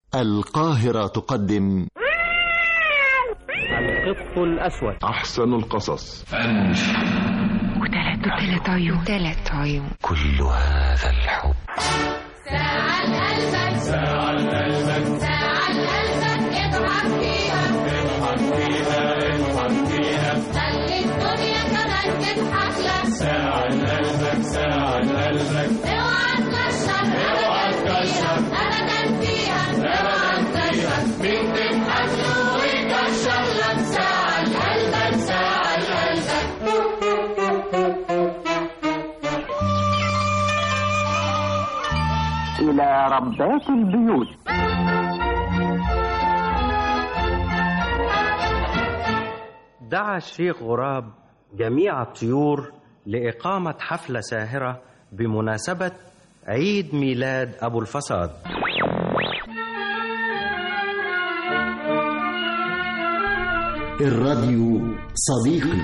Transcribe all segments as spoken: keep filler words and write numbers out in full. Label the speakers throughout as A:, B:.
A: القاهرة تقدم
B: القط الأسود.
C: أحسن القصص.
D: وثلاث وثلاث عيون ثلاث عيون.
A: كل هذا الحب.
E: ساعة لقلبك
F: ساعة لقلبك
E: ساعة لقلبك اضحك فيها
F: اضحك فيها اضحك فيها
E: خلي الدنيا كمان تضحك لك.
F: ساعة لقلبك ساعة لقلبك
E: اوعى تكشر
F: اوعى تكشر
E: ابدا فيها
F: اوعى تكشر مين تضحك له ويكشر لك. ساعة لقلبك ساعة لقلبك.
G: إلى ربات البيوت.
B: دعا الشيخ غراب جميع الطيور لإقامة حفلة ساهرة بمناسبة عيد ميلاد أبو الفساد.
A: الراديو صديقي.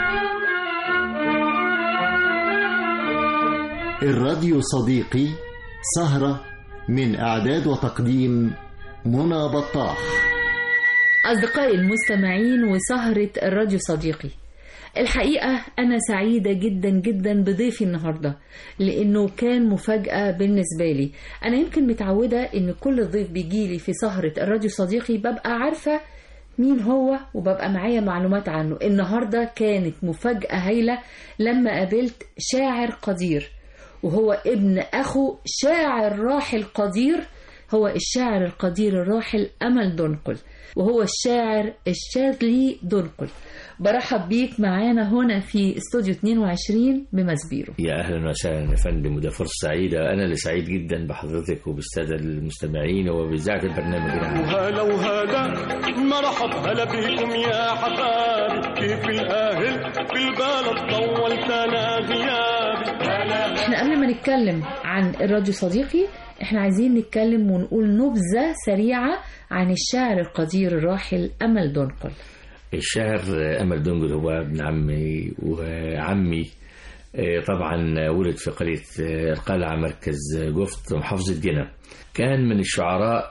A: الراديو صديقي سهرة من إعداد وتقديم منى بطاح.
H: أصدقائي المستمعين وسهرة الراديو صديقي، الحقيقة أنا سعيدة جدا جدا بضيفي النهاردة لأنه كان مفاجأة بالنسبة لي. أنا يمكن متعودة أن كل ضيف بيجيلي في سهرة الراديو صديقي ببقى عارفة مين هو وببقى معايا معلومات عنه. النهاردة كانت مفاجأة هايلة لما قابلت شاعر قدير، وهو ابن أخو شاعر راحل قدير، هو الشاعر القدير الراحل أمل دنقل، وهو الشاعر الشاذلي دنقل. برحب بيك معانا هنا في استوديو اثنين وعشرين بمسبيرو.
I: يا أهلا وسهلا يا فندم، وده فرصة سعيدة. أنا اللي سعيد جدا بحضرتك وبالسادة المستمعين وبإذاعة البرنامج.
F: وهلا وهلا مرحب هلا بكم يا حبايبي، كيف الأهل في البلد طولت أنا غيابي.
H: احنا قبل ما نتكلم عن الراديو صديقي احنا عايزين نتكلم ونقول نبذة سريعة عن الشاعر القدير الراحل أمل دنقل.
I: الشاعر أمل دنقل هو ابن عمي وعمي. طبعا ولد في قرية القلعة مركز جفت محافظة جنة. كان من الشعراء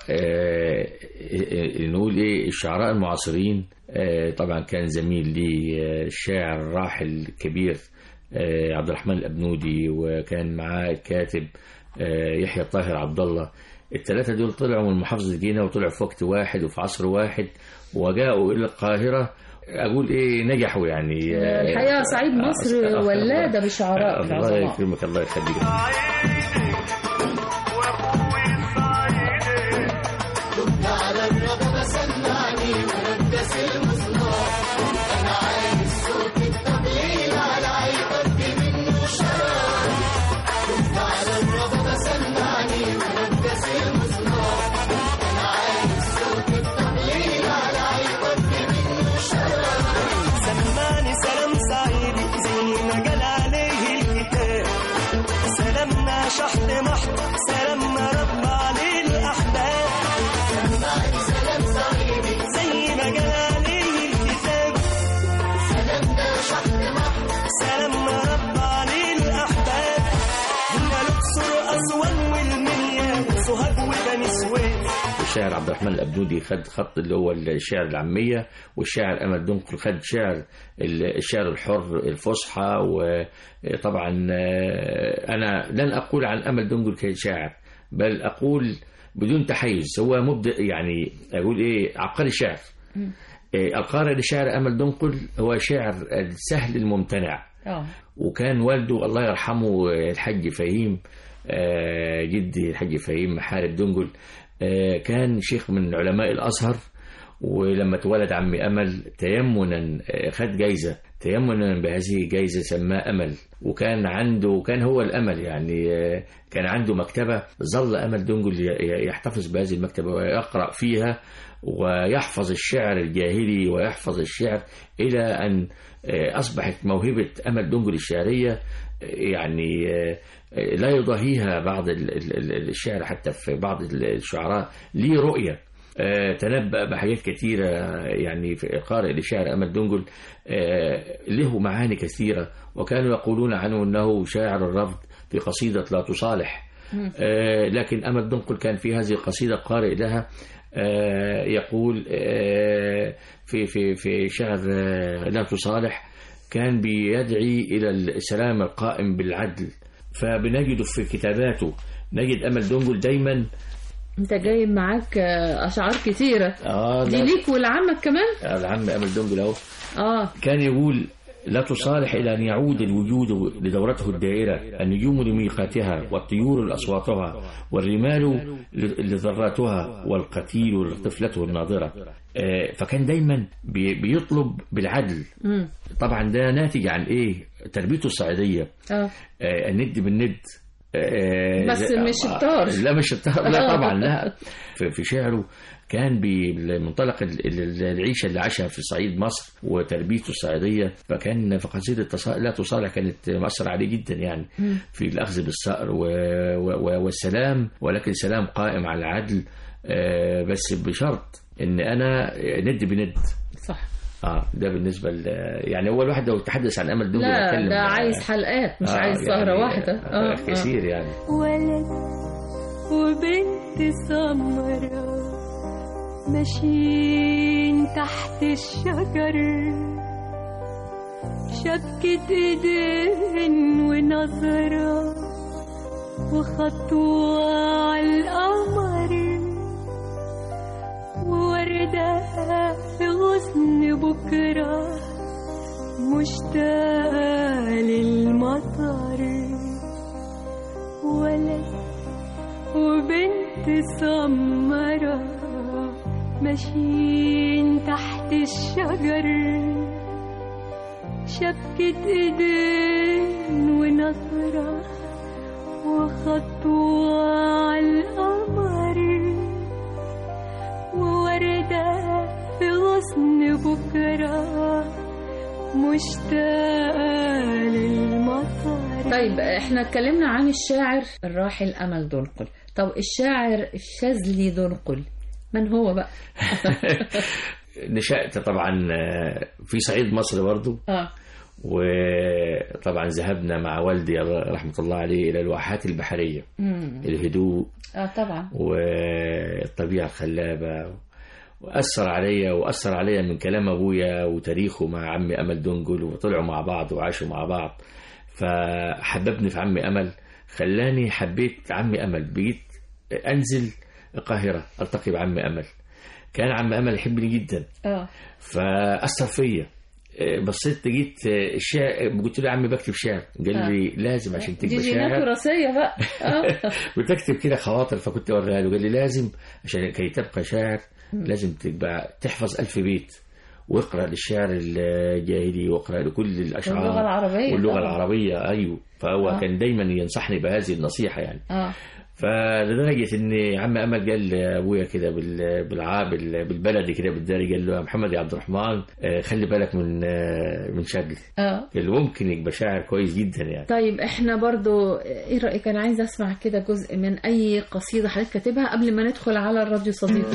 I: نقول ايه الشعراء المعاصرين. طبعا كان زميل لي الشاعر الراحل الكبير عبد الرحمن الأبنودي، وكان معاه الكاتب يحيى الطاهر عبد الله. الثلاثة دول طلعوا من محافظة جينا وطلعوا في وقت واحد وفي عصر واحد وجاءوا إلى القاهرة. أقول إيه نجحوا يعني.
H: الحقيقة صعيد مصر ولادة بشعراء.
I: الله يكرمك الله يخليك. الشاعر عبد الرحمن الأبنودي خد خط اللي هو الشعر العامية، والشاعر أمل دنقل خد شعر الشعر الحر الفصحى. وطبعا أنا لن أقول عن أمل دنقل كشاعر، بل أقول بدون تحيز هو مبدع، يعني أقول إيه عبقري الشعر. القارئ لشعر أمل دنقل هو شاعر السهل الممتنع. وكان والده الله يرحمه الحاج فهيم، جدي الحاج فهيم محارب دنقل، كان شيخ من علماء الأزهر. ولما تولد عمي أمل تيمنا خد جايزة تيمنا بهذه الجايزة سماه أمل. وكان عنده كان هو الأمل، يعني كان عنده مكتبة ظل أمل دنقل يحتفظ بهذه المكتبة ويقرأ فيها ويحفظ الشعر الجاهلي ويحفظ الشعر إلى أن أصبحت موهبة أمل دنقل الشعرية يعني لا يضاهيها بعض الشعر. حتى في بعض الشعراء ليه رؤية تنبأ بحاجات كثيرة، يعني في القارئ لشعر أمل دنقل له معاني كثيرة. وكانوا يقولون عنه أنه شاعر الرفض في قصيدة لا تصالح. آه لكن أمل دنقل كان في هذه القصيدة قارئ لها آه يقول آه في في في شعر آه لا تصالح كان بيدعي إلى السلام القائم بالعدل. فبنجد في كتاباته نجد أمل دنقل دايما.
H: انت جايب معاك اشعار كتيره
I: آه
H: دي ليك ولعمك كمان.
I: العم أمل دنقل اهو.
H: اه
I: كان يقول لا تصالح إلى أن يعود الوجود لدورته الدائرة، النجوم لميقاتها، والطيور لأصواتها، والرمال لذراتها، والقتيل لطفلته الناظرة. فكان دايما بيطلب بالعدل. طبعا ده ناتج عن إيه؟ تربيته الصعيدية. الند بالند.
H: بس مش الطار.
I: لا مش الطار، لا طبعا لا. في شعره كان بمنطلق العيشة اللي عاشها في صعيد مصر وتربيته الصعيدية، فكان في قصيدة لا تصالح كانت مأثر عليه جدا يعني في الأخذ بالثأر والسلام، ولكن سلام قائم على العدل، بس بشرط إن أنا ند بند.
H: صح.
I: اه ده بالنسبه ل يعني هو الواحد لو تحدث عن امل دنقل
H: لا ده عايز حلقات مش آه عايز سهره يعني واحده.
I: اه كثير يعني.
C: ولد وبنت سمرة ماشيين تحت الشجر، شبكة ايدين ونظرة وخطوة على القمر، ووردة في غصن بكرة مشتاقة للمطر. ولد وبنت سمرة ماشيين تحت الشجر، شبكة ايدين ونظرة وخطوة على القمر، ووردة في غصن بكرة مشتاقة للمطر.
H: طيب احنا اتكلمنا عن الشاعر الراحل أمل دنقل، طب الشاعر الشاذلي دنقل من هو بقى؟
I: نشأت طبعا في صعيد مصر برضو.
H: اه
I: وطبعا ذهبنا مع والدي رحمة الله عليه إلى الواحات البحرية. مم. الهدوء
H: اه طبعا
I: والطبيعة الخلابة، وأثر عليا وأثر عليا من كلام أبويا وتاريخه مع عمي أمل دنقل، وطلعوا مع بعض وعاشوا مع بعض، فحببني في عمي أمل، خلاني حبيت عمي أمل. بقيت أنزل القاهرة ألتقي بعمي أمل، كان عمي أمل يحبني جدا.
H: اه
I: فأثر فيا. بصيت جيت الشعر، قلت له يا عمي بكتب شعر، قال لي آه. لازم عشان تكتب شعر. دي
H: جينات وراثيه بقى.
I: بتكتب كده خواطر، فكنت اوريها له، قال لي لازم عشان كي تبقى شاعر لازم تبقى تحفظ ألف بيت، واقرأ للشعر الجاهلي، واقرأ لكل الأشعار
H: واللغة العربية
I: واللغة العربية. أيوه. فهو آه. كان دايما ينصحني بهذه النصيحة يعني.
H: آه.
I: فلدرجة ان عم أمل قال لأبويا كده بالبلدي كده بالداري، قال له يا محمد يا عبد الرحمن خلي بالك من من شكلي.
H: اه
I: قال له ممكن يبقى شاعر كويس جدا يعني.
H: طيب احنا برضو ايه رأيك، انا عايز اسمع كده جزء من اي قصيدة حضرتك كاتبها قبل ما ندخل على الراديو صديقي.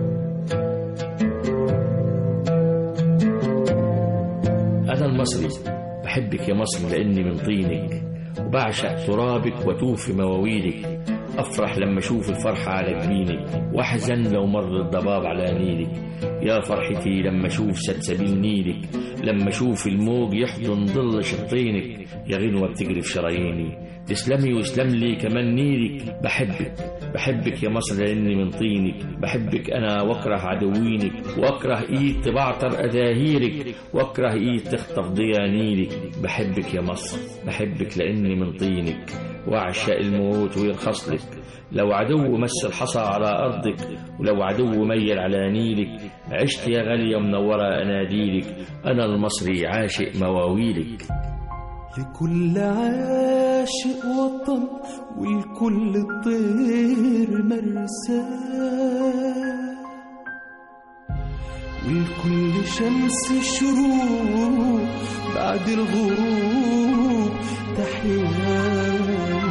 I: أنا المصري بحبك يا مصر لأني من طينك، وبعشق ترابك وتوفي مواويلك، أفرح لما أشوف الفرحة على جبينك، وأحزن لو مر الضباب على نيلك. يا فرحتي لما أشوف سلسبيل نيلك، لما أشوف الموج يحضن ظل شطينك، يا غنوة بتجري في شراييني، تسلمي واسلم لي كمان نيلك. بحبك بحبك يا مصر لأني من طينك، بحبك أنا وأكره عدوينك، وأكره إيد تبعتر أداهيرك، وأكره إيد تخطف ضيانيلك. بحبك يا مصر بحبك لأني من طينك، وأعشق الموت ويرخص لك، لو عدو مس الحصى على أرضك، ولو عدو ميل على نيلك. عشت يا غالية منورة أناديلك، أنا المصري عاشق مواويلك.
J: لكل عاشق وطن ولكل طير مرساه، ولكل شمس شروق بعد الغروب تحياه،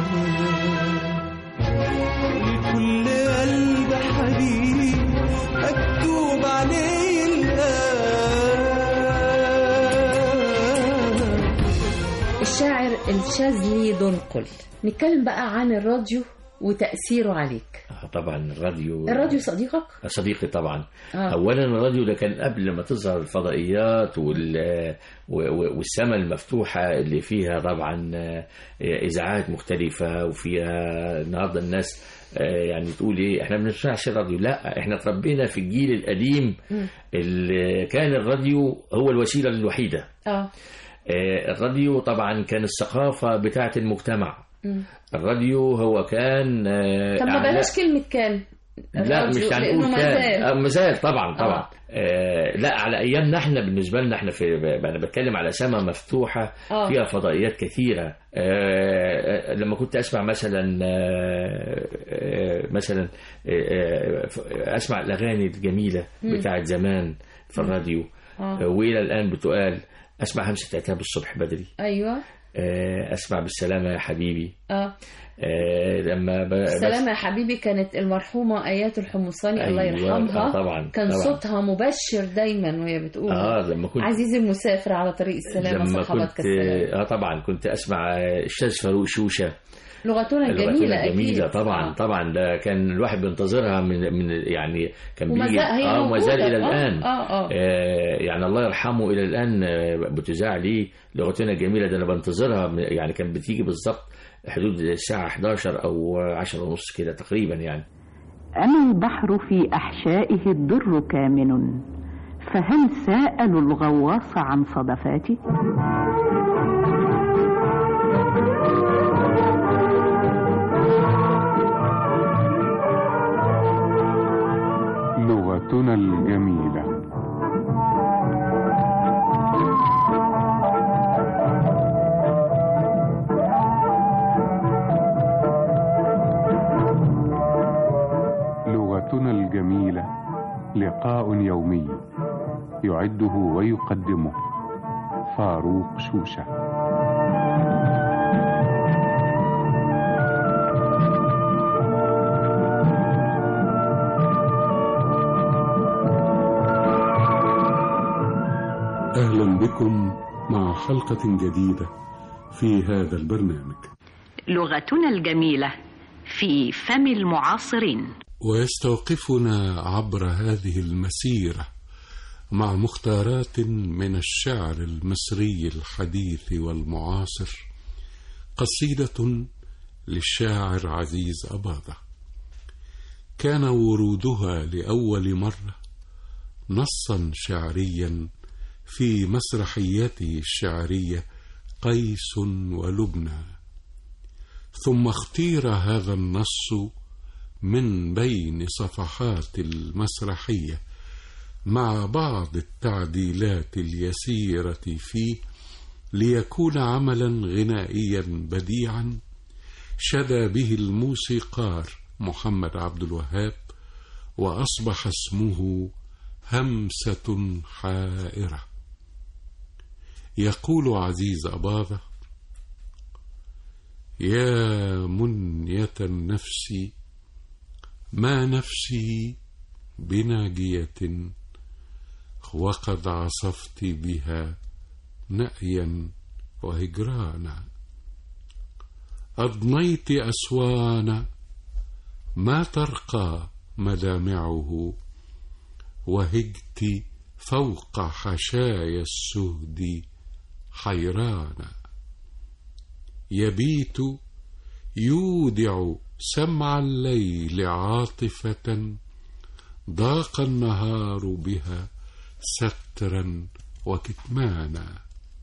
J: ولكل قلب حبيب مكتوب عليه
H: الشاعر الشاذلي دنقل. نتكلم بقى عن الراديو وتأثيره عليك؟
I: طبعا الراديو
H: الراديو صديقك؟
I: صديقي طبعا.
H: آه.
I: اولا الراديو ده كان قبل ما تظهر الفضائيات وال والسماء المفتوحه اللي فيها طبعا اذاعات مختلفه، وفيها النهارده الناس يعني تقول ايه احنا ما بنسمعش الراديو. لا، احنا تربينا في الجيل القديم اللي كان الراديو هو الوسيله الوحيده.
H: اه
I: الراديو طبعا كان الثقافه بتاعه المجتمع. م. الراديو هو كان
H: طب ما بلاش كلمة كان.
I: لا مش هنقول كان، مازال طبعا طبعا. آه. آه لا، على ايامنا احنا بالنسبه لنا احنا في انا بتكلم على سماء مفتوحه آه. فيها فضائيات كثيره. آه لما كنت اسمع مثلا آه آه مثلا آه اسمع الاغاني الجميله بتاعت زمان في الراديو. آه. آه والى الان بتقال. اسمع همسه عتاب الصبح بدري.
H: ايوه.
I: اسمع بالسلامه يا حبيبي.
H: اه,
I: آه لما ب...
H: السلامه يا حبيبي كانت المرحومه ايات الحمصاني. أيوة. الله يرحمها.
I: آه طبعا
H: كان
I: طبعا.
H: صوتها مبشر دايما وهي بتقول
I: اه لما كنت
H: عزيزي المسافر على طريق السلامه صحبتك السلام.
I: اه طبعا كنت اسمع الشاذ فاروق شوشه.
H: لغتنا الجميله.
I: لغتنا الجميله طبعا. آه. طبعا ده كان الواحد بينتظرها من من يعني كان بيجي اه ما زال الى الان.
H: آه. آه.
I: آه يعني الله يرحمه الى الان بتذاع لي لغتنا الجميله. ده انا بنتظرها يعني كان بتيجي بالظبط حدود الساعه إحدى عشرة او عشرة ونص كده تقريبا يعني.
G: أما البحر في أحشائه الدر كامن، فهل سألوا الغواص عن صدفاته؟
K: لغتنا الجميلة. لغتنا الجميلة لقاء يومي يعده ويقدمه فاروق شوشة. أهلا بكم مع حلقة جديدة في هذا البرنامج
G: لغتنا الجميلة في فم المعاصرين.
K: ويستوقفنا عبر هذه المسيرة مع مختارات من الشعر المصري الحديث والمعاصر قصيدة للشاعر عزيز أباظة كان ورودها لأول مرة نصا شعريا في مسرحيته الشعرية قيس ولبنى، ثم اختير هذا النص من بين صفحات المسرحية مع بعض التعديلات اليسيرة فيه ليكون عملا غنائيا بديعا شدى به الموسيقار محمد عبد الوهاب، وأصبح اسمه همسة حائرة. يقول عزيز أباظة: يا منية النفس ما نفسي بناجية، وقد عصفت بها نأيا وهجرانا، أضنيت أسوان ما ترقى مدامعه، وهجت فوق حشايا السهد حيرانا، يبيت يودع سمع الليل عاطفة، ضاق النهار بها سترا وكتمانا.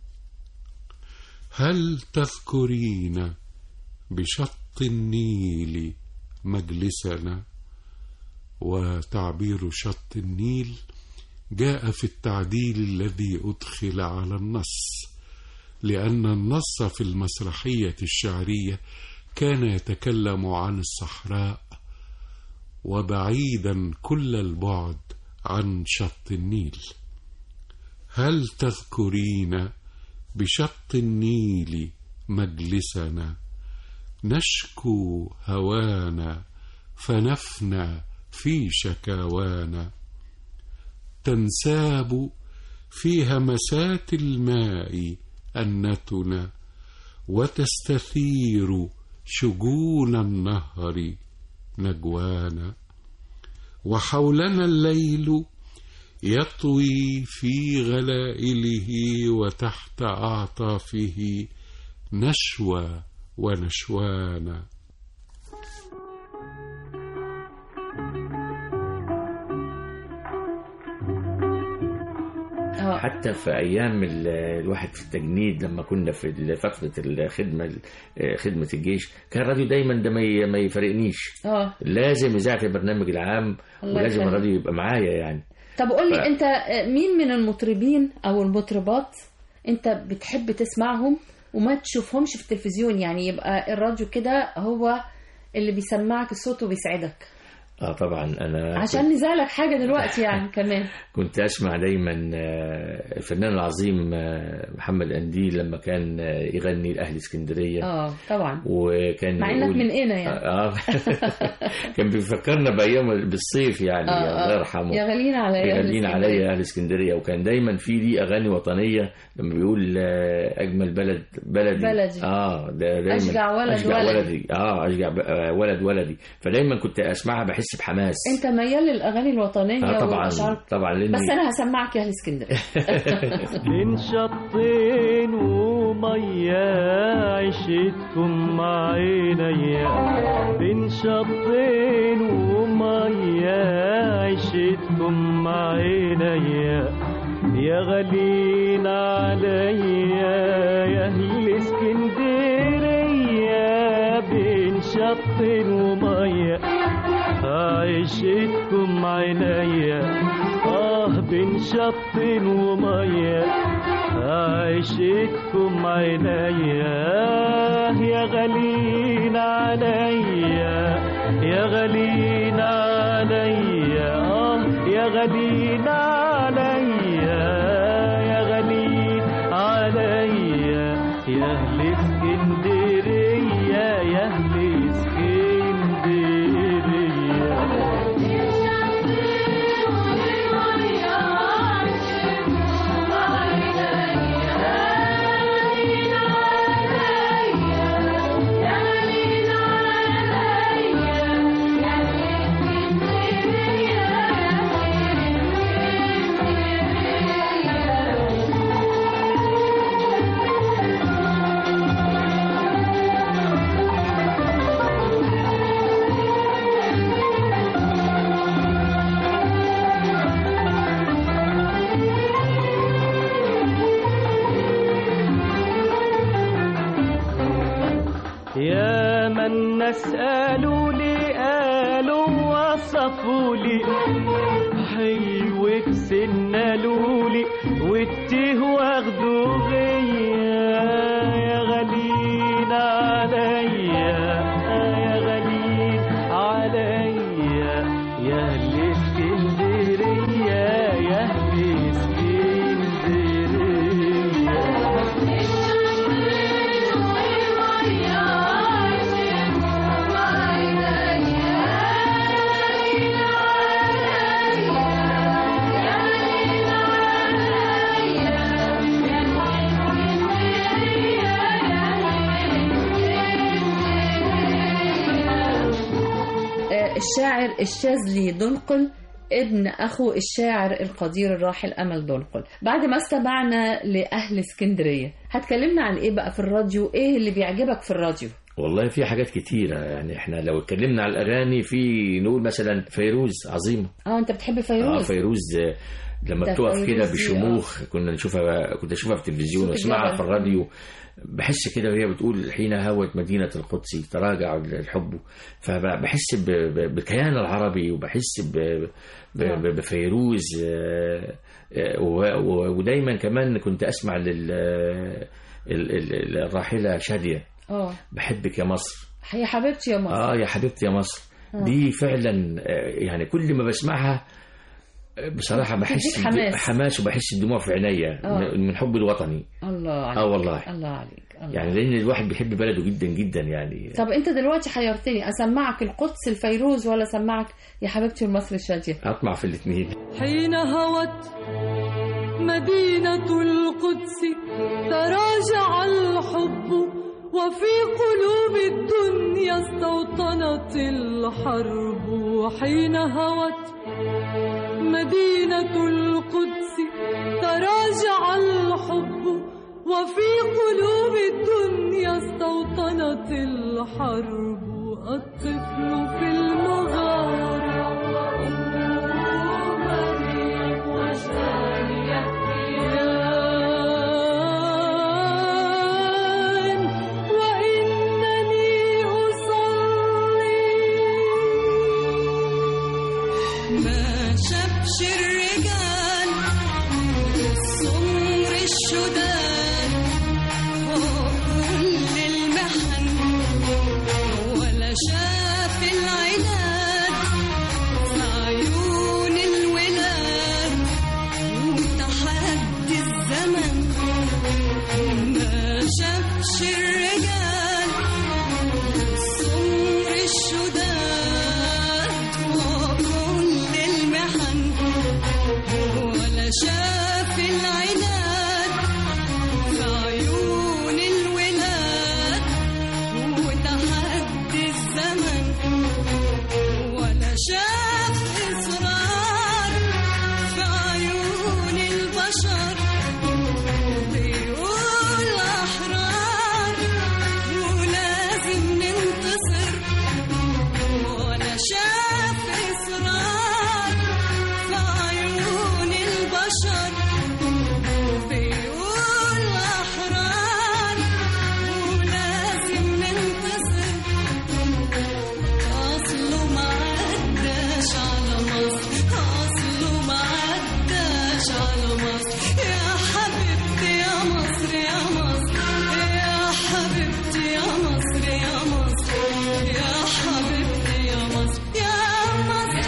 K: هل تذكرين بشط النيل مجلسنا؟ وتعبير شط النيل جاء في التعديل الذي أدخل على النص، لأن النص في المسرحية الشعرية كان يتكلم عن الصحراء، وبعيدا كل البعد عن شط النيل. هل تذكرين بشط النيل مجلسنا؟ نشكو هوانا فنفنى في شكاوانا، تنساب في همسات الماء أنتنا، وتستثير شجون النهر نجوانا، وحولنا الليل يطوي في غلائله وتحت أعطافه نشوى ونشوانا.
I: حتى في أيام الواحد في التجنيد لما كنا في فترة الخدمة خدمة الجيش كان الراديو دايما ده ما يفرقنيش.
H: اه
I: لازم إذاعة البرنامج العام ولازم الراديو يبقى معايا يعني.
H: طب قول لي
I: ف...
H: أنت مين من المطربين أو المطربات أنت بتحب تسمعهم وما تشوفهمش في التلفزيون، يعني يبقى الراديو كده هو اللي بيسمعك الصوت وبيسعدك؟
I: اه طبعا انا
H: عشان كنت... نزعلك حاجه دلوقتي يعني كمان
I: كنت اسمع دايما الفنان العظيم محمد قنديل لما كان يغني لاهل اسكندريه.
H: اه طبعا
I: وكان
H: مع انك من هنا يعني
I: اه كان بيفكرنا بايام بالصيف يعني
H: آه
I: الله يرحمه.
H: يا غالين عليا
I: يا غالين عليا اهل اسكندريه، وكان دايما في ليه اغاني وطنيه لما بيقول اجمل بلد بلدي
H: بلدي
I: اه ده دايما
H: اشجع ولد
I: أشجع
H: ولدي.
I: ولدي اه اشجع ولد ولدي، فدايما كنت اسمعها بحس بحماس.
H: انت ميال للاغاني الوطنيه
I: آه طبعا
H: والاشعار
I: طبعا لأني...
H: بس انا هسمعك يا اهل اسكندريه.
F: بين شطين وميه عشتكم مع عينيا، بين شطين وميه عشتكم مع عينيا، يا غالين عليا يا اهل اسكندريه، بين شطين وميه عيشتكم عينيا، اه بين شط وميه عيشتكم عينيا، يا غالين عليا يا غالين عليا، اه يا غالين عليا يا غالين عليا، يا اهل اسكندريه يا اهل اسكندريه. يا من نسألوا لي قالوا وصفوا لي حلوك سنالوا لي والتيه واخدوا غيا، يا غالين عليا يا غالين عليا يا اهل اسكندريه يا اهل اسكندريه.
H: الشاعر الشاذلي دنقل ابن أخو الشاعر القدير الراحل أمل دنقل. بعد ما استمعنا لأهل اسكندرية هتكلمنا عن إيه بقى في الراديو؟ إيه اللي بيعجبك في الراديو؟
I: والله في حاجات كتيرة يعني، احنا لو اتكلمنا على الأغاني في نقول مثلا فيروز عظيمة.
H: اه انت بتحب فيروز؟
I: اه فيروز لما بتقف كده بشموخ كنا نشوفها كنت اشوفها في التلفزيون واسمعها في الراديو، بحس كده وهي بتقول حين هوت مدينة القدس تراجع الحب، فبحس بكيان العربي وبحس بفيروز. ودايما كمان كنت أسمع للراحلة شادية
H: اه
I: بحبك يا مصر،
H: يا حبيبتي يا مصر،
I: اه يا حبيبتي يا مصر. آه. دي فعلا يعني كل ما بسمعها بصراحة بحس
H: حماس.
I: حماس وبحس الدموع في عينيا من حب الوطني.
H: الله عليك.
I: اه والله
H: الله عليك. الله
I: يعني لأن الواحد بيحب بلده جدا جدا يعني.
H: طب أنت دلوقتي حيرتني، أسمعك القدس الفيروز ولا أسمعك يا حبيبتي المصر الشادية؟
I: أطمع في الاثنين.
C: حين هوت مدينة القدس تراجع الحب وفي قلوب الدنيا استوطنت الحرب حين هوت مدينة القدس تراجع الحب وفي قلوب الدنيا استوطنت الحرب الطفل في المغارة مريم وشانية
L: الرجال السمر الشداد وكل المحن ولا شاف العناد في عيون الولاد وتحدي الزمن ما شافش الرجال السمر الشداد وكل المحن ولا شاف العناد في عيون الولاد وتحدي الزمن ولا شاف إصرار في عيون البشر بيقول أحرار ولازم ننتصر ولا شاف إصرار في عيون البشر بيقول أحرار ولازم ننتصر أصله ما عداش على مصر أصله ما عداش على مصر يا حبيبتي يا مصر يا مصر يا حبيبتي يا مصر يا مصر يا حبيبتي يا مصر يا مصر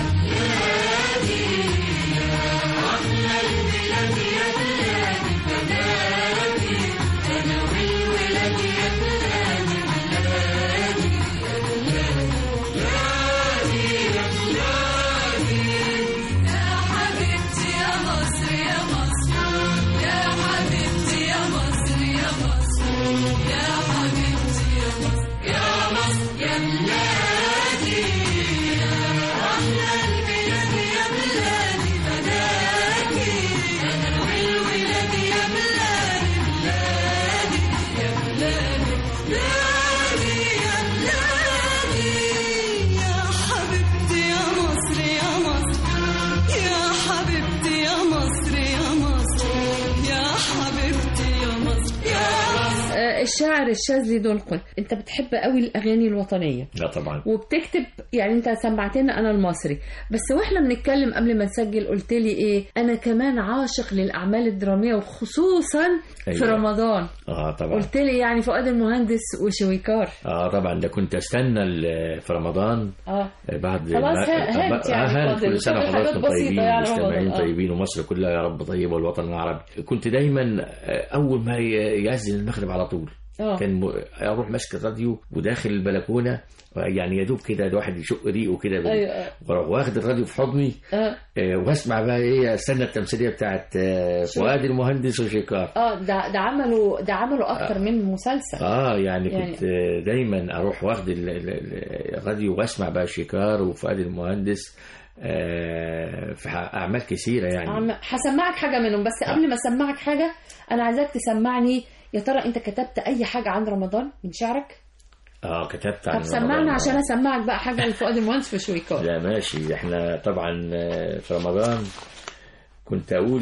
H: الشاعر الشاذلي دولقل، انت بتحب قوي الاغاني الوطنيه.
I: لا طبعا.
H: وبتكتب، يعني انت سمعتنا انا المصري، بس واحنا بنتكلم قبل ما نسجل قلت لي ايه، انا كمان عاشق للاعمال الدراميه وخصوصا أيوة. في رمضان.
I: اه طبعا.
H: قلت لي يعني فؤاد المهندس وشويكار.
I: اه طبعا، ده كنت استنى في رمضان.
H: اه
I: بعد
H: خلاص هانت يعني
I: آه كل سنه وحضراتكم طيبين ومستمعين
H: آه.
I: طيبين ومصر كلها يا رب طيبه والوطن العربي. كنت دايما اول ما يأذن المغرب على طول أوه. كان اروح ماسك الراديو وداخل البلكونه، يعني يا دوب كده الواحد يشق ريقه كده بال...
H: أيوة.
I: واروح واخد الراديو في حضني
H: أه.
I: آه واسمع بقى ايه، استنى التمثيليه بتاعت آه فؤاد المهندس وشيكار.
H: اه ده ده عملوا ده عملوا اكتر آه. من مسلسل.
I: اه يعني, يعني كنت آه دايما اروح واخد الراديو واسمع بقى شيكار وفؤاد المهندس آه في اعمال كثيره. يعني
H: عم... هسمعك حاجه منهم، بس قبل آه. ما اسمعك حاجه انا عايزاك تسمعني، يا ترى انت كتبت اي حاجه عن رمضان من شعرك؟
I: اه كتبت عن
H: طب سمعنا عشان اسمعك بقى حاجه لفؤاد المهندس في شويكار.
I: لا ماشي. احنا طبعا في رمضان كنت اقول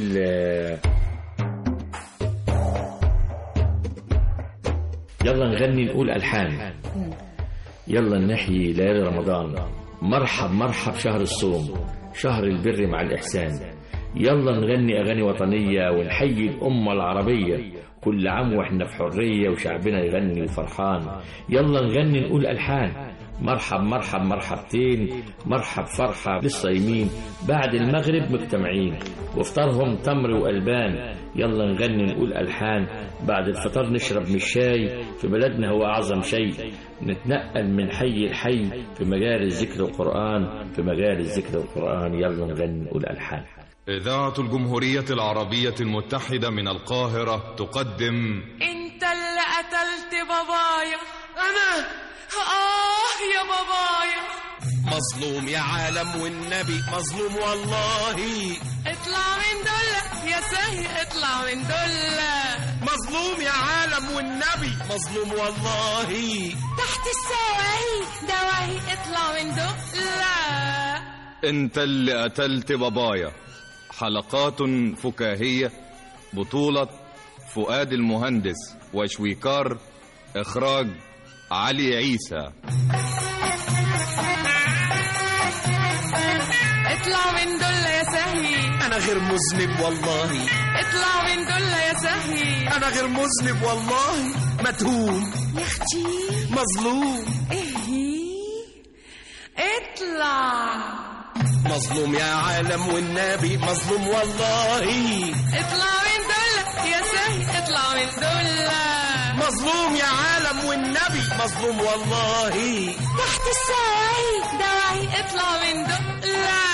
I: يلا نغني نقول الحان، يلا نحيي ليالي رمضان، مرحب مرحب شهر الصوم، شهر البر مع الاحسان، يلا نغني اغاني وطنيه ونحيي الامه العربيه، كل عام واحنا في حريه وشعبنا يغني وفرحان، يلا نغني نقول الحان، مرحب مرحب مرحبتين، مرحب فرحه للصايمين، بعد المغرب مجتمعين وافطارهم تمر والبان، يلا نغني نقول الحان، بعد الفطار نشرب من الشاي، في بلدنا هو اعظم شيء، نتنقل من حي لحي في مجالس ذكر القران، في مجالس ذكر القران، يلا نغني نقول الحان.
M: إذاعة الجمهورية العربية المتحدة من القاهرة تقدم
N: انت اللي قتلت
C: بابايا.
N: أنا
C: آه يا بابايا.
N: مظلوم يا عالم والنبي مظلوم والله.
C: اطلع من دولة يا سهي اطلع من دولة.
N: مظلوم يا عالم والنبي مظلوم والله.
C: تحت السواهي دواهي اطلع من دولة.
M: انت اللي قتلت بابايا. حلقات فكاهية، بطولة فؤاد المهندس وشويكار، إخراج علي عيسى.
C: اطلع من دولة يا سهي.
N: أنا غير مذنب والله.
C: اطلع من دولة يا سهي.
N: أنا غير مذنب والله. متهوم
C: يا اختي
N: مظلوم.
C: ايه اطلع.
N: مظلوم يا عالم والنبي مظلوم والله.
C: اطلع من دولة يا سهي اطلع من دولة.
N: مظلوم يا عالم والنبي مظلوم والله.
C: تحت السواهي دواهي اطلع من دولة.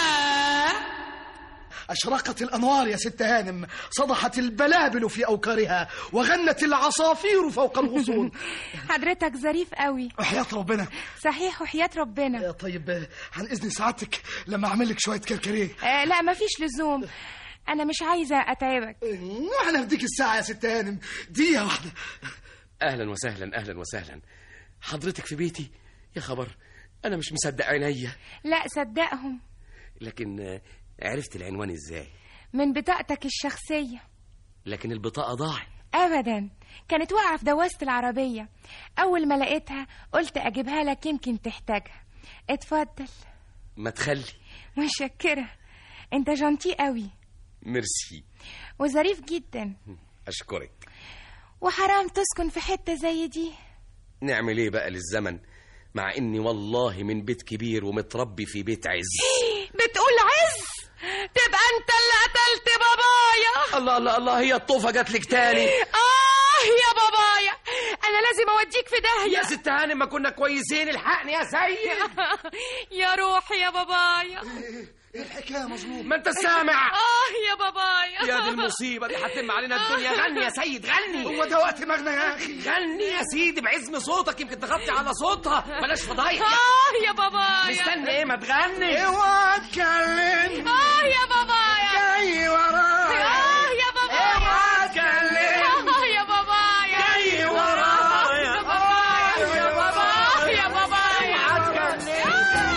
O: أشرقت الأنوار يا ست هانم، صدحت البلابل في أوكارها، وغنت العصافير فوق الغصون.
P: حضرتك ظريف قوي.
O: وحياة ربنا.
P: صحيح وحياة ربنا.
O: طيب عن إذن سعادتك لما أعمل لك شوية كركريه.
P: آه لا مفيش لزوم، أنا مش عايزة أتعبك.
O: أنا بديك الساعة يا ست هانم، دقيقة واحدة.
N: أهلا وسهلا أهلا وسهلا. حضرتك في بيتي؟ يا خبر أنا مش مصدق عينيا.
P: لا صدقهم.
N: لكن عرفت العنوان إزاي؟
P: من بطاقتك الشخصية.
N: لكن البطاقة ضاعت.
P: أبدا، كانت واقعة في دواسة العربية. أول ما لقيتها قلت أجيبها لك يمكن تحتاجها. اتفضل.
N: ما تخلي.
P: متشكرة، أنت جانتي قوي.
N: ميرسي.
P: وظريف جدا.
N: أشكرك.
P: وحرام تسكن في حتة زي دي.
N: نعمل ايه بقى للزمن، مع اني والله من بيت كبير ومتربي في بيت عز.
C: بتقول عز؟ تبقى انت اللي قتلت بابايا.
N: الله الله الله، هي الطوفة جات لك تاني.
C: اه يا بابايا، انا لازم اوديك في داهية.
N: يا ست هانم ما كنا كويسين، الحقني يا سيد.
C: يا روحي يا بابايا.
O: ايه الحكايه مظلوم؟
N: ما انت سامع.
C: اه يا بابايا.
N: يا دي المصيبه دي هتتم علينا الدنيا. غني يا سيد غني.
O: هو ده وقت مغنى يا اخي؟
N: غني يا سيدي بعزم صوتك، يمكن تغطي على صوتها. بلاش فضايح.
C: اه يا بابايا.
N: مستني ايه؟ ما تغني.
O: اوعى تكلم.
C: اه يا بابايا.
O: جاي ورايا.
C: اه يا بابايا.
O: اوعى تكلم.
C: اه يا بابايا.
O: جاي ورايا.
C: اه يا بابايا. يا بابايا.
O: اوعى تكلم.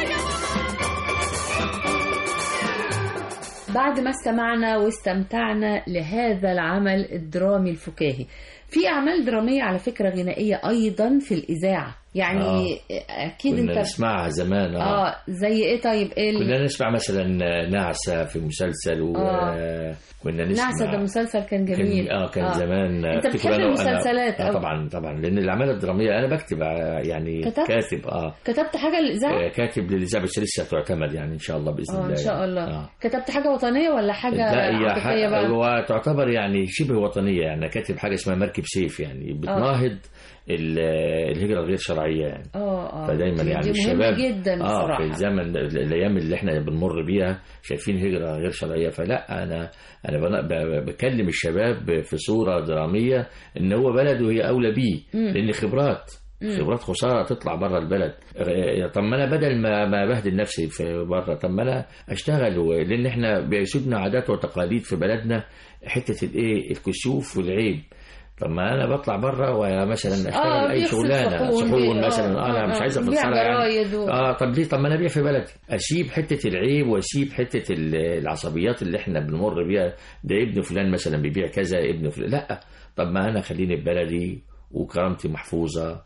H: بعد ما استمعنا واستمتعنا لهذا العمل الدرامي الفكاهي، في أعمال درامية على فكرة غنائية أيضا في الإذاعة، يعني آه. أكيد
I: كنا
H: أنت
I: نسمعها زمان.
H: آه. اه زي إيه طيب؟ إيه ال...
I: كنا نسمع مثلا نعسة في مسلسل، وكنا
H: آه.
I: نسمع
H: نعسة ده مسلسل كان جميل.
I: كان اه كان آه. زمان.
H: أنت بتحب المسلسلات؟
I: آه طبعا طبعا، لأن الأعمال الدرامية أنا بكتب يعني
H: كتبت؟
I: كاتب. اه
H: كتبت حاجة للإذاعة؟
I: آه كاتب للإذاعة، بس لسه تعتمد يعني إن شاء الله بإذن
H: آه
I: الله.
H: إن شاء الله.
I: آه.
H: كتبت حاجة وطنية ولا حاجة عاطفية بقى؟
I: هو تعتبر يعني شبه وطنية، يعني كاتب حاجة اسمها مركب سيف، يعني بتناهض الهجرة الغير شرعية يعني.
H: اه اه
I: فدايما يعني
H: الشباب جدا
I: اه في الزمن الايام اللي احنا بنمر بيها شايفين هجرة غير شرعية. فلا انا انا بكلم الشباب في صورة درامية ان هو بلده هي اولى بيه، لان خبرات خبرات خسارة تطلع بره البلد. طب ما انا بدل ما ما بهدل نفسي في بره، طب ما انا اشتغل، لان احنا بيسودنا عادات وتقاليد في بلدنا، حتة الايه الكسوف والعيب. طب ما انا بطلع بره ومثلا اشتغل آه اي شغلانه صحون مثلا. آه انا مش عايز افصلها يعني. و... اه طب ليه؟ طب ما انا ابيع في بلدي، اسيب حته العيب واسيب حته العصبيات اللي احنا بنمر بيها. ده ابن فلان مثلا بيبيع كذا، ابن فلان لا. طب ما انا خليني في بلدي وكرامتي محفوظه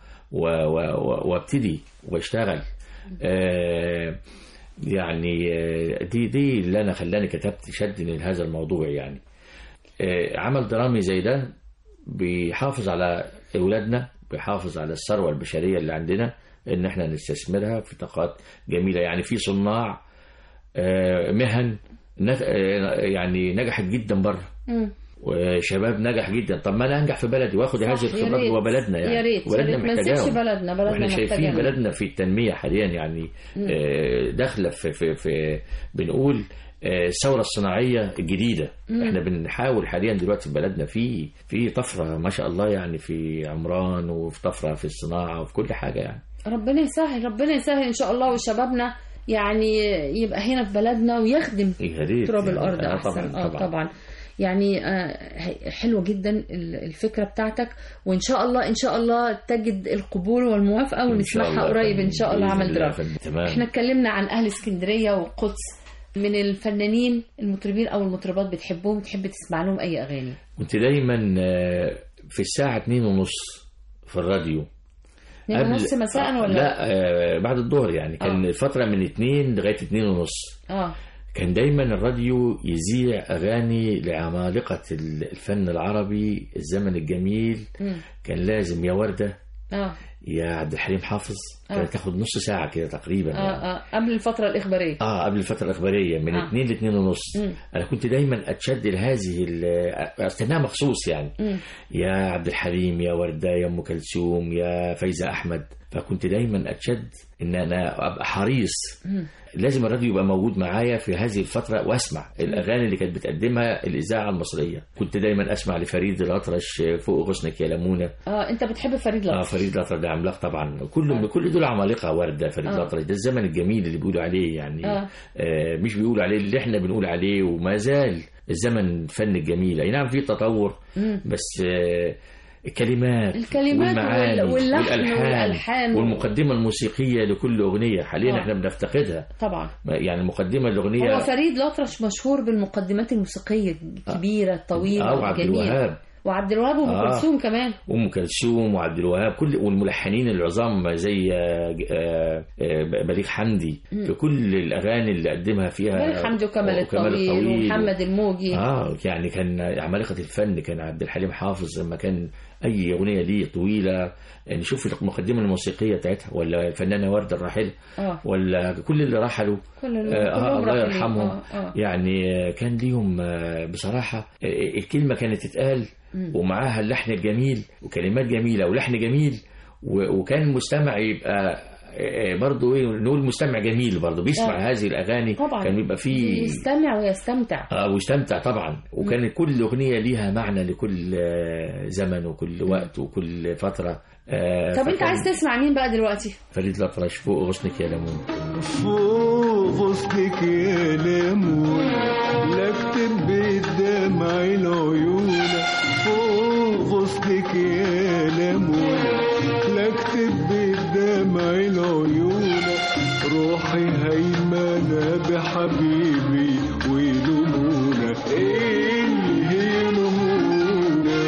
I: وابتدي واشتغل. آه يعني دي دي اللي انا خلاني كتبت شدني لهذا الموضوع يعني. آه عمل درامي زي ده بيحافظ على أولادنا، بيحافظ على الثروة البشرية اللي عندنا، إن إحنا نستثمرها في طاقات جميلة. يعني في صناع مهن يعني نجحت جدا بره، وشباب نجح جدا. طب ما أنا أنجح في بلدي وآخد هذه الخبرات جوه بلدنا يعني.
H: يا ريت
I: بلدنا محتاجاهم.
H: بلدنا بلدنا
I: واحنا شايفين بلدنا في التنمية حاليا يعني. داخلة في, في, في بنقول الثوره الصناعيه الجديده.
H: مم.
I: احنا بنحاول حاليا دلوقتي في بلدنا في في طفره ما شاء الله، يعني في عمران وفي طفره في الصناعه وفي كل حاجه يعني.
H: ربنا يسهل ربنا يسهل ان شاء الله، وشبابنا يعني يبقى هنا في بلدنا ويخدم تراب الارض
I: آه
H: احسن.
I: طبعا,
H: اه
I: طبعا.
H: طبعا يعني آه حلوه جدا الفكره بتاعتك، وان شاء الله ان شاء الله تجد القبول والموافقه ونسمعها قريب ان شاء الله. عمل دراسه. احنا اتكلمنا عن اهل اسكندريه والقدس. من الفنانين المطربين او المطربات بتحبهم بتحب تسمع لهم اي اغاني؟
I: كنت دايما في الساعه اتنين ونص في الراديو.
H: اتنين ونص مساء ولا
I: لا؟ بعد الظهر يعني. كان آه. فتره من اتنين لغايه اتنين ونص.
H: اه
I: كان دايما الراديو يذيع اغاني لعمالقه الفن العربي الزمن الجميل. م. كان لازم يا ورده
H: اه
I: يا عبد الحليم حافظ.
H: آه.
I: كانت تاخد نص ساعه كده تقريبا.
H: اه
I: يعني.
H: اه قبل الفتره الاخباريه.
I: اه قبل الفتره الاخباريه من اتنين آه. لاتنين ونص. م. انا كنت دايما اتشد لهذه استناها مخصوص يعني. م. يا عبد الحليم يا ورده يا ام كلثوم يا فايزه احمد. فكنت دايما اتشد ان انا ابقى حريص. م. لازم الراديو يبقى موجود معايا في هذه الفترة واسمع الاغاني اللي كانت بتقدمها الاذاعة المصرية. كنت دايما اسمع لفريد الأطرش فوق غصنك يا لمونة.
H: اه انت بتحب فريد الأطرش؟
I: اه فريد الأطرش ده عملاق طبعا. كل آه. كل دول عمالقة. وردة فريد آه. الأطرش ده الزمن الجميل اللي بيقولوا عليه يعني. آه. آه مش بيقولوا عليه اللي احنا بنقول عليه، وما زال الزمن الفن الجميل. اي نعم في تطور م. بس آه الكلمات,
H: الكلمات
I: والمعاني
H: واللحن
I: والألحان,
H: والألحان
I: والمقدمة الموسيقية لكل أغنية. حاليا
H: آه.
I: احنا بنفتقدها
H: طبعا.
I: يعني المقدمة الأغنية.
H: هو فريد الأطرش مشهور بالمقدمات الموسيقية الكبيرة الطويلة
I: آه. وعبد الوهاب
H: وعبد الوهاب وأم
I: آه.
H: كلثوم كمان.
I: أم كلثوم وعبد الوهاب كل والملحنين العظام زي بليغ حمدي م. في كل الأغاني اللي قدمها فيها.
H: بليغ حمدي وكمال الطويل ومحمد الموجي.
I: اه يعني كان عمالقة الفن. كان عبد الحليم حافظ لما كان أي أغنية ليه طويلة نشوف يعني المقدمة الموسيقية بتاعتها، ولا الفنانة وردة الراحلة
H: آه.
I: ولا كل اللي رحلوا
H: كل
I: آه الله يرحمهم.
H: آه. آه.
I: يعني كان ليهم بصراحة الكلمة كانت تتقال م. ومعاها اللحن الجميل وكلمات جميلة ولحن جميل، وكان المستمع يبقى برضه ايه نقول مستمع جميل برضه بيسمع آه. هذه الاغاني
H: طبعا.
I: كان بيبقى فيه
H: يستمع ويستمتع.
I: اه ويستمتع طبعا. وكان كل اغنيه ليها معنى لكل زمن وكل وقت وكل فتره.
H: آه طب انت عايز تسمع مين بقى دلوقتي؟
I: فريد الأطرش فوق غصنك يا لمون.
J: فوق غصنك يا لمون لا اكتب بالدمع العيون. فوق غصنك يا لمون لا اكتب بالدمع العيون. روحي هيمنة بحبيبي ولمونة ايه اللي هي لمونة.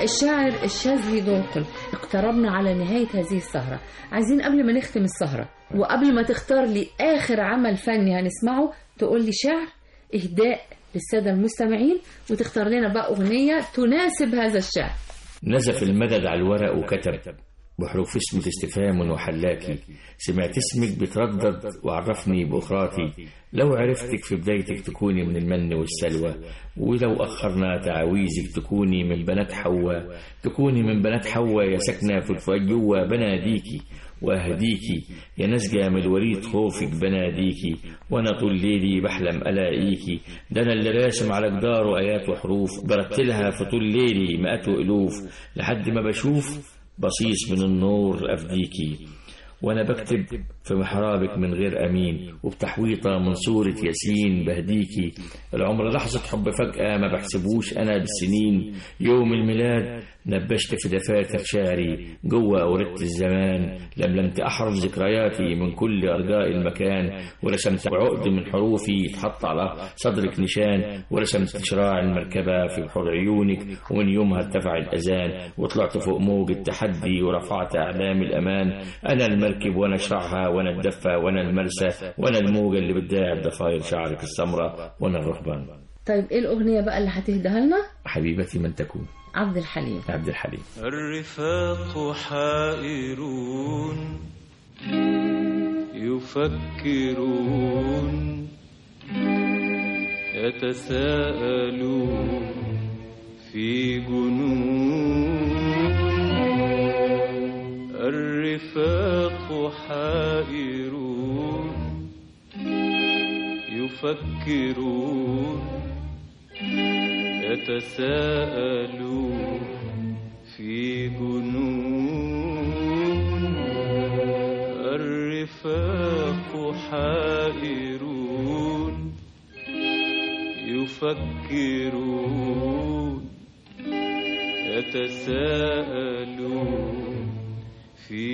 H: الشاعر الشاذلي دنقل. اقتربنا على نهاية هذه السهرة. عايزين قبل ما نختم السهرة وقبل ما تختار لي آخر عمل فني هنسمعه تقول لي شعر إهداء للسادة المستمعين، وتختار لنا بقى أغنية تناسب هذا الشعر.
I: نزف المدد على الورق وكتب بحروف اسمه استفهام وحلاكي، سمعت اسمك بتردد وعرفني بأخراتي، لو عرفتك في بدايتك تكوني من المن والسلوى، ولو أخرنا تعاويذك تكوني من بنات حواء، تكوني من بنات حواء يا سكنة في الفؤاد جوا بناديكي وأهديكي، يا نسجة من الوريد خوفك بناديكي، وأنا طول ليلي بحلم ألاقيكي، ده أنا اللي راسم على جداره آيات وحروف برتلها في طول ليلي مئات وألوف، لحد ما بشوف بصيص من النور أفديكي، وأنا بكتب في محرابك من غير أمين، وبتحويطة من صورة ياسين بهديكي، العمر لحظة حب فجأة ما بحسبوش أنا بالسنين، يوم الميلاد نبشت في دفاتر شعري جوه أوردة الزمان، لملمت أحرف ذكرياتي من كل أرجاء المكان، ورسمت عقد من حروفي تحط على صدرك نشان، ورسمت شراع المركبة في بحور عيونك، ومن يومها ارتفع الأذان، وطلعت فوق موج التحدي ورفعت أعلام الأمان، أنا المركب وأنا شرعها وأنا الدفة وأنا المرسى وأنا الموجة اللي بتداعب ضفاير شعرك السمراء وأنا الرهبان.
H: طيب إيه الأغنية بقى اللي هتهدها لنا؟
I: حبيبتي من تكون.
H: عبد الحليم.
I: عبد الحليم.
J: الرفاق حائرون يفكرون يتساءلون في جنون، الرفاق حائرون يفكرون يتساءلون في جنون، الرفاق حائرون يفكرون يتساءلون في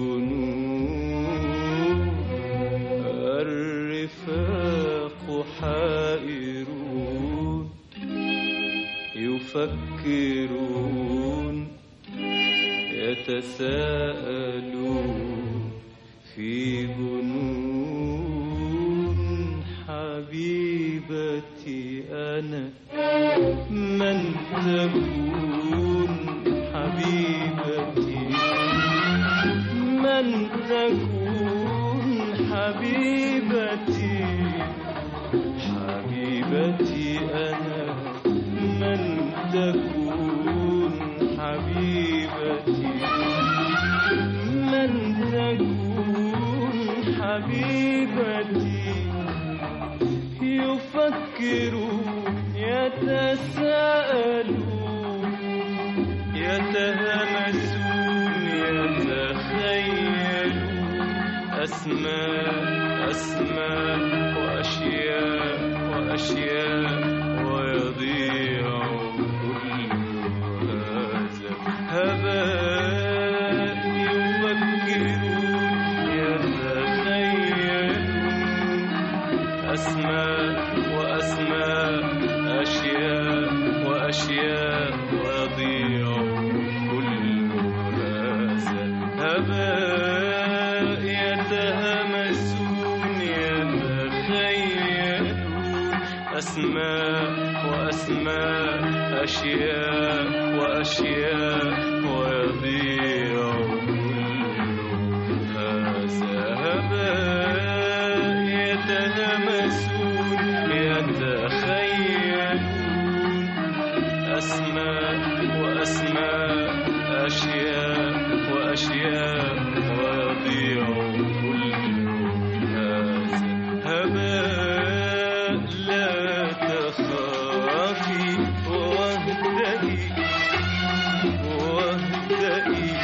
J: جنون، الرفاق حائرون يفكرون يتساءلون في جنون، حبيبتي أنا من تكون، حبيبتي من تكون، حبيبتي حبيبتي أنا من تكون، حبيبتي من تكون، حبيبتي يفكرون يتساءلون يتهمسون يتخيلون أسماء أسماء وأشياء وأشياء، ويضيع كل هذا هباء، يفكرون يتخيلون أسماء وأسماء أشياء وأشياء، ويضيع كل هذا هباء، يتهمسون يتخيلون أسماء وأسماء أشياء وأشياء، ويضيع كل هذا هباء، يتهمسون يتخيلون أسماء وأسماء أشياء وأشياء، ويضيع كل هذا هباء، لا تخافي واهدئي واهدئي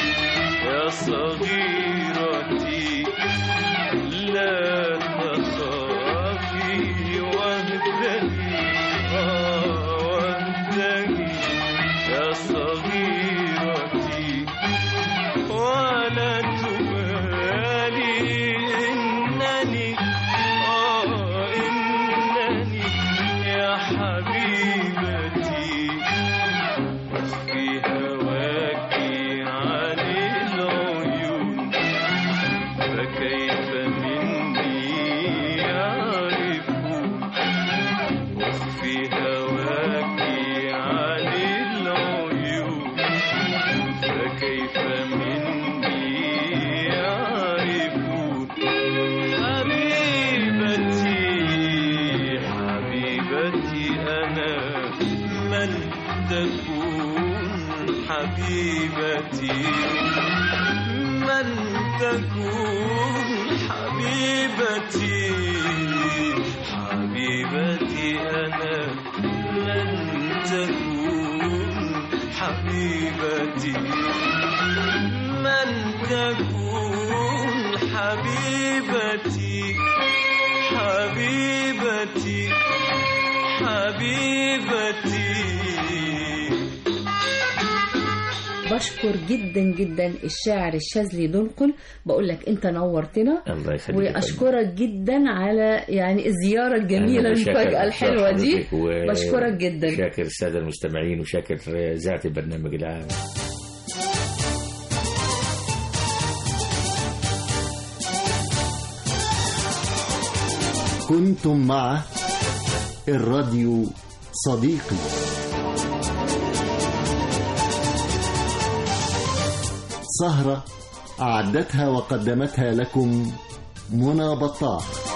J: تكون حبيبتي من تكون حبيبتي حبيبتي أنا من تكون حبيبتي من تكون حبيبتي حبيبتي حبيبتي.
H: بشكر جدا جدا الشاعر الشاذلي دنقل، بقول لك انت نورتنا.
I: الله يخليك.
H: واشكرك جدا على يعني الزياره الجميله المفاجاه الحلوه دي. بشكرك جدا.
I: شاكر الساده المستمعين وشاكر ذات البرنامج العام.
A: كنتم مع الراديو صديقي. سهرة أعدتها وقدمتها لكم منى بطاح.